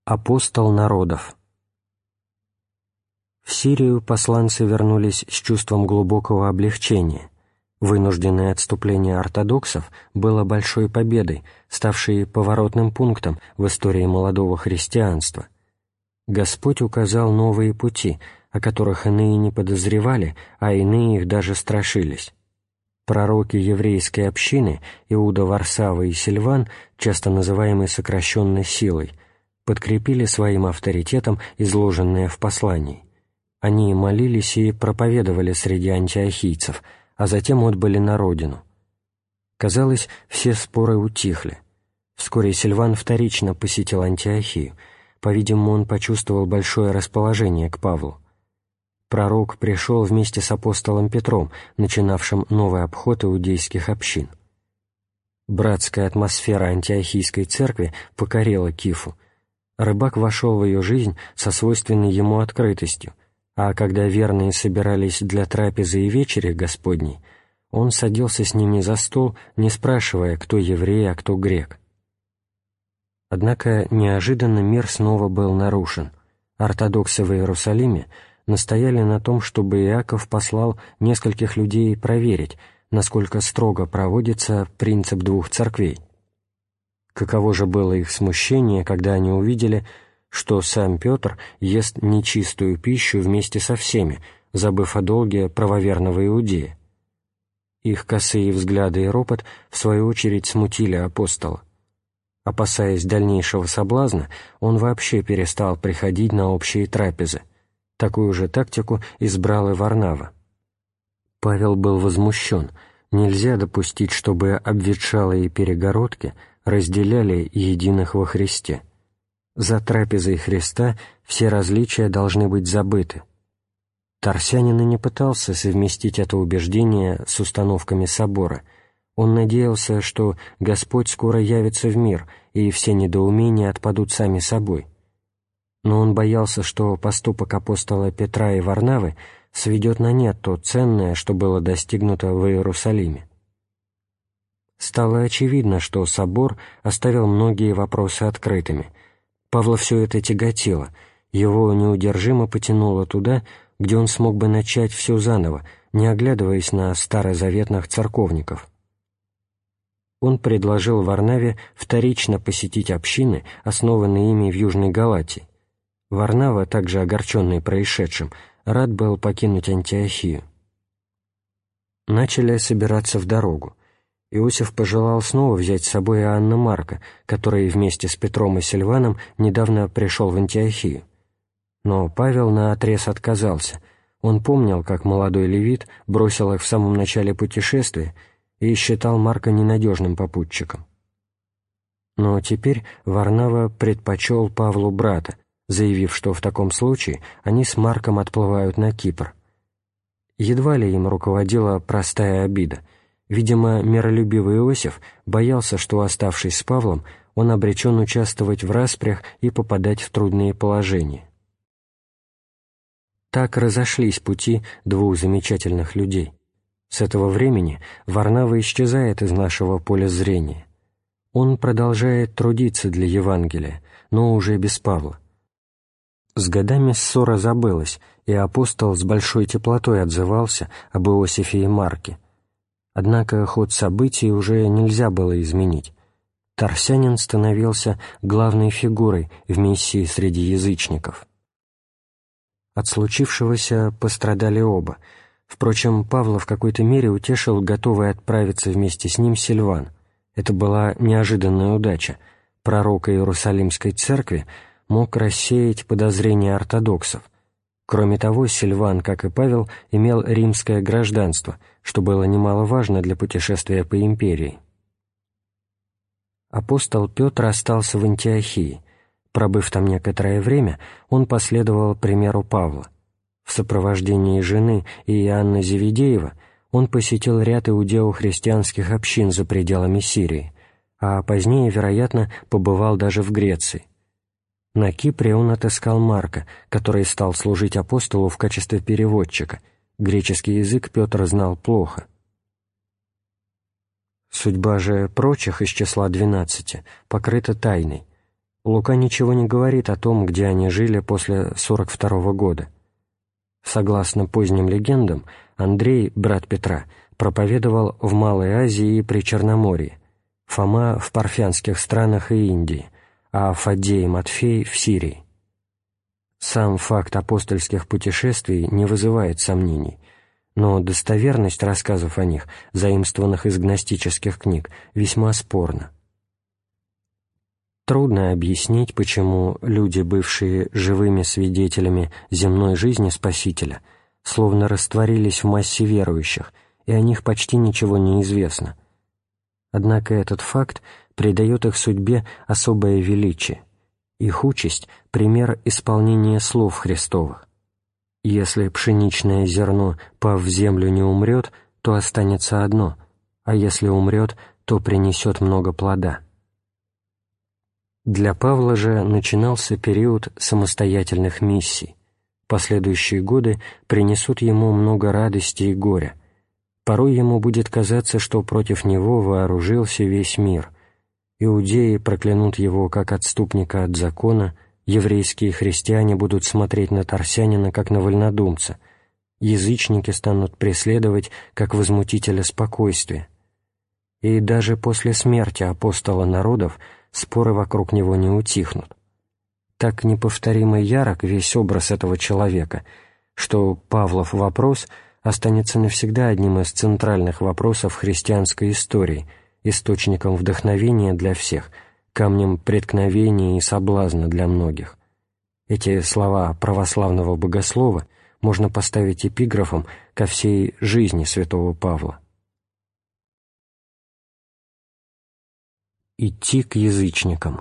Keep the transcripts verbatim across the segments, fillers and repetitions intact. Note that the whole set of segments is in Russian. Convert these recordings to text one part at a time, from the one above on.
Апостол народов. В Сирию посланцы вернулись с чувством глубокого облегчения. Вынужденное отступление ортодоксов было большой победой, ставшей поворотным пунктом в истории молодого христианства. Господь указал новые пути, о которых иные не подозревали, а иные их даже страшились. Пророки еврейской общины Иуда Варсава и Сильван, часто называемые сокращенной силой, подкрепили своим авторитетом изложенное в послании. Они молились и проповедовали среди антиохийцев, а затем отбыли на родину. Казалось, все споры утихли. Вскоре Сильван вторично посетил Антиохию. По-видимому, он почувствовал большое расположение к Павлу. Пророк пришел вместе с апостолом Петром, начинавшим новый обход иудейских общин. Братская атмосфера антиохийской церкви покорила Кифу. Рыбак вошел в ее жизнь со свойственной ему открытостью, а когда верные собирались для трапезы и вечери Господней, он садился с ними за стол, не спрашивая, кто еврей, а кто грек. Однако неожиданно мир снова был нарушен. Ортодоксы в Иерусалиме настояли на том, чтобы Иаков послал нескольких людей проверить, насколько строго проводится принцип двух церквей. Каково же было их смущение, когда они увидели, что сам Петр ест нечистую пищу вместе со всеми, забыв о долге правоверного иудея. Их косые взгляды и ропот, в свою очередь, смутили апостола. Опасаясь дальнейшего соблазна, он вообще перестал приходить на общие трапезы. Такую же тактику избрал и Варнава. Павел был возмущен. Нельзя допустить, чтобы обветшалые перегородки разделяли единых во Христе. За трапезой Христа все различия должны быть забыты. Тарсянин и не пытался совместить это убеждение с установками собора. Он надеялся, что Господь скоро явится в мир, и все недоумения отпадут сами собой. Но он боялся, что поступок апостола Петра и Варнавы сведет на нет то ценное, что было достигнуто в Иерусалиме. Стало очевидно, что собор оставил многие вопросы открытыми. Павла все это тяготило, его неудержимо потянуло туда, где он смог бы начать все заново, не оглядываясь на старозаветных церковников. Он предложил Варнаве вторично посетить общины, основанные ими в Южной Галатии. Варнава, также огорченный происшедшим, рад был покинуть Антиохию. Начали собираться в дорогу. Иосиф пожелал снова взять с собой Иоанна Марка, который вместе с Петром и Сильваном недавно пришел в Антиохию. Но Павел наотрез отказался. Он помнил, как молодой левит бросил их в самом начале путешествия и считал Марка ненадежным попутчиком. Но теперь Варнава предпочел Павлу брата, заявив, что в таком случае они с Марком отплывают на Кипр. Едва ли им руководила простая обида. Видимо, миролюбивый Иосиф боялся, что, оставшись с Павлом, он обречен участвовать в распрях и попадать в трудные положения. Так разошлись пути двух замечательных людей. С этого времени Варнава исчезает из нашего поля зрения. Он продолжает трудиться для Евангелия, но уже без Павла. С годами ссора забылась, и апостол с большой теплотой отзывался об Иосифе и Марке. Однако ход событий уже нельзя было изменить. Тарсянин становился главной фигурой в миссии среди язычников. От случившегося пострадали оба. Впрочем, Павла в какой-то мере утешил готовый отправиться вместе с ним Сильван. Это была неожиданная удача. Пророк Иерусалимской церкви мог рассеять подозрения ортодоксов. Кроме того, Сильван, как и Павел, имел римское гражданство, что было немаловажно для путешествия по империи. Апостол Петр остался в Антиохии. Пробыв там некоторое время, он последовал примеру Павла. В сопровождении жены и Иоанна Зеведеева он посетил ряд иудео-христианских общин за пределами Сирии, а позднее, вероятно, побывал даже в Греции. На Кипре он отыскал Марка, который стал служить апостолу в качестве переводчика. Греческий язык Петр знал плохо. Судьба же прочих из числа двенадцати покрыта тайной. Лука ничего не говорит о том, где они жили после сорок второго года. Согласно поздним легендам, Андрей, брат Петра, проповедовал в Малой Азии и Причерноморье, Фома в парфянских странах и Индии, а Фаддей и Матфей в Сирии. Сам факт апостольских путешествий не вызывает сомнений, но достоверность рассказов о них, заимствованных из гностических книг, весьма спорна. Трудно объяснить, почему люди, бывшие живыми свидетелями земной жизни Спасителя, словно растворились в массе верующих, и о них почти ничего не известно. Однако этот факт придает их судьбе особое величие. Их участь — пример исполнения слов Христовых. Если пшеничное зерно, пав в землю, не умрет, то останется одно, а если умрет, то принесет много плода. Для Павла же начинался период самостоятельных миссий. Последующие годы принесут ему много радости и горя. Порой ему будет казаться, что против него вооружился весь мир. Иудеи проклянут его как отступника от закона, еврейские христиане будут смотреть на Тарсянина как на вольнодумца, язычники станут преследовать как возмутителя спокойствия. И даже после смерти апостола народов споры вокруг него не утихнут. Так неповторимо ярок весь образ этого человека, что Павлов вопрос останется навсегда одним из центральных вопросов христианской истории, источником вдохновения для всех, камнем преткновения и соблазна для многих. Эти слова православного богослова можно поставить эпиграфом ко всей жизни святого Павла. Идти к язычникам.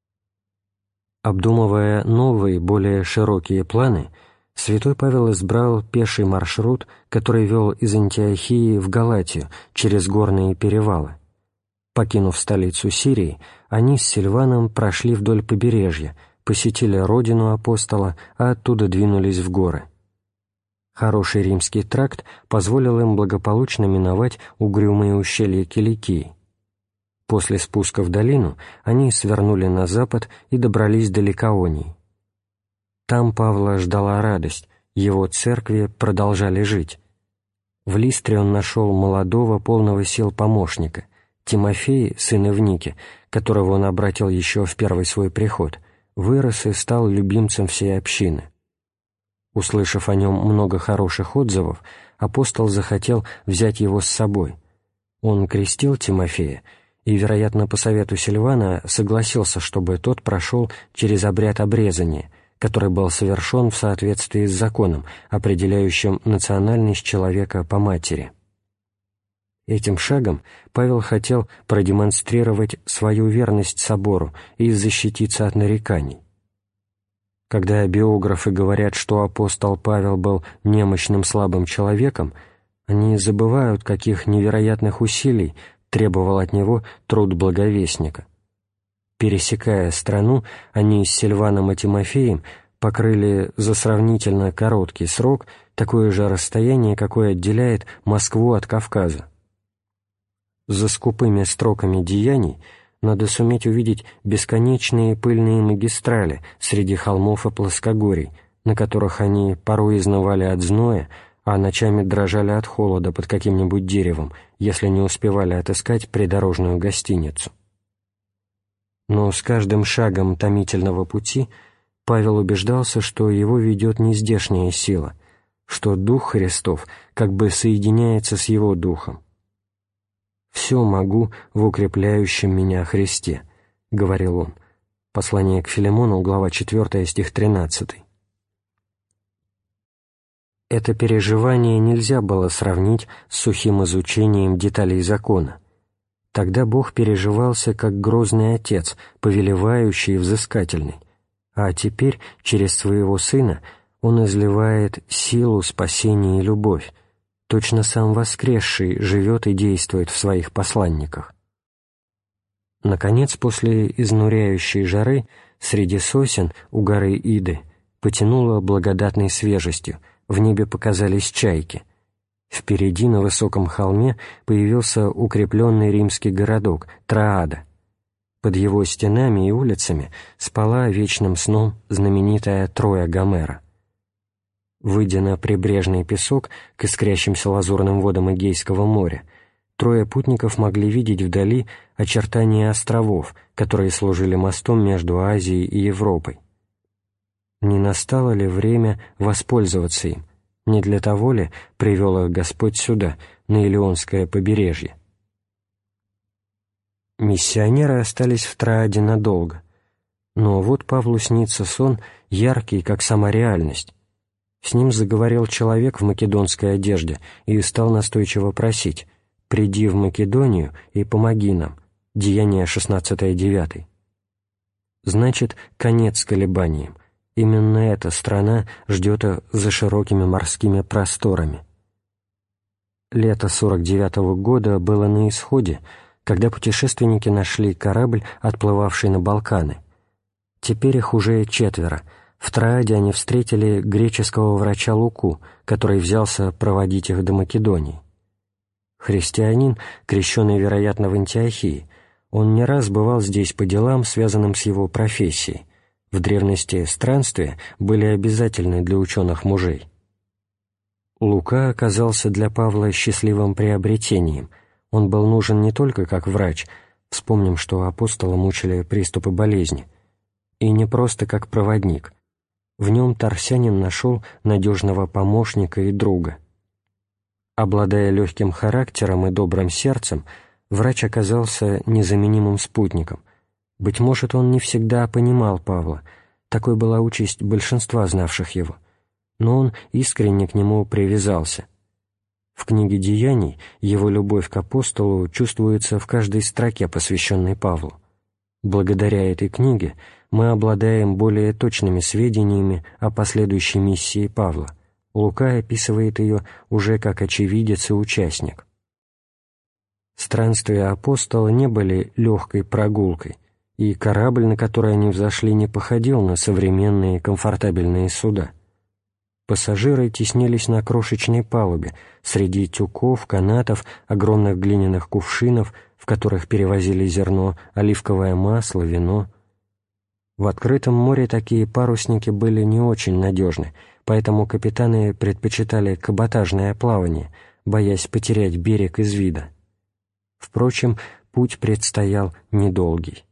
Обдумывая новые, более широкие планы, святой Павел избрал пеший маршрут, который вел из Антиохии в Галатию через горные перевалы. Покинув столицу Сирии, они с Сильваном прошли вдоль побережья, посетили родину апостола, а оттуда двинулись в горы. Хороший римский тракт позволил им благополучно миновать угрюмые ущелья Киликии. После спуска в долину они свернули на запад и добрались до Ликаонии. Там Павла ждала радость, его церкви продолжали жить. В Листре он нашел молодого, полного сил помощника, Тимофей, сын Эвники, которого он обратил еще в первый свой приход, вырос и стал любимцем всей общины. Услышав о нем много хороших отзывов, апостол захотел взять его с собой. Он крестил Тимофея и, вероятно, по совету Сильвана, согласился, чтобы тот прошел через обряд обрезания, который был совершен в соответствии с законом, определяющим национальность человека по матери. Этим шагом Павел хотел продемонстрировать свою верность собору и защититься от нареканий. Когда биографы говорят, что апостол Павел был немощным слабым человеком, они забывают, каких невероятных усилий требовал от него труд благовестника. Пересекая страну, они с Сильваном и Тимофеем покрыли за сравнительно короткий срок такое же расстояние, какое отделяет Москву от Кавказа. За скупыми строками деяний надо суметь увидеть бесконечные пыльные магистрали среди холмов и плоскогорий, на которых они порой изнывали от зноя, а ночами дрожали от холода под каким-нибудь деревом, если не успевали отыскать придорожную гостиницу. Но с каждым шагом томительного пути Павел убеждался, что его ведет не здешняя сила, что Дух Христов как бы соединяется с его Духом. «Все могу в укрепляющем меня Христе», — говорил он. Послание к Филимону, глава четвёртая, стих тринадцатый. Это переживание нельзя было сравнить с сухим изучением деталей закона. Тогда Бог переживался как грозный Отец, повелевающий и взыскательный, а теперь через своего Сына Он изливает силу, спасение и любовь. Точно сам воскресший живет и действует в своих посланниках. Наконец, после изнуряющей жары, среди сосен у горы Иды потянуло благодатной свежестью, в небе показались чайки. Впереди на высоком холме появился укрепленный римский городок Троада. Под его стенами и улицами спала вечным сном знаменитая Троя Гомера. Выйдя на прибрежный песок к искрящимся лазурным водам Эгейского моря, трое путников могли видеть вдали очертания островов, которые служили мостом между Азией и Европой. Не настало ли время воспользоваться им? Не для того ли привел их Господь сюда, на Илионское побережье? Миссионеры остались в Троаде надолго, но вот Павлу снится сон, яркий, как сама реальность. С ним заговорил человек в македонской одежде и стал настойчиво просить: «Приди в Македонию и помоги нам». Деяния шестнадцатая девятая. Значит, конец колебаниям. Именно эта страна ждет за широкими морскими просторами. Лето сорок девятого года было на исходе, когда путешественники нашли корабль, отплывавший на Балканы. Теперь их уже четверо. В Троаде они встретили греческого врача Луку, который взялся проводить их до Македонии. Христианин, крещеный, вероятно, в Антиохии, он не раз бывал здесь по делам, связанным с его профессией. В древности странствия были обязательны для ученых мужей. Лука оказался для Павла счастливым приобретением. Он был нужен не только как врач, вспомним, что апостола мучили приступы болезни, и не просто как проводник. В нем тарсянин нашел надежного помощника и друга. Обладая легким характером и добрым сердцем, врач оказался незаменимым спутником. Быть может, он не всегда понимал Павла, такой была участь большинства знавших его, но он искренне к нему привязался. В книге «Деяний» его любовь к апостолу чувствуется в каждой строке, посвященной Павлу. Благодаря этой книге мы обладаем более точными сведениями о последующей миссии Павла. Лука описывает ее уже как очевидец и участник. Странствия апостола не были легкой прогулкой, и корабль, на который они взошли, не походил на современные комфортабельные суда. Пассажиры теснились на крошечной палубе, среди тюков, канатов, огромных глиняных кувшинов, в которых перевозили зерно, оливковое масло, вино. В открытом море такие парусники были не очень надежны, поэтому капитаны предпочитали каботажное плавание, боясь потерять берег из вида. Впрочем, путь предстоял недолгий.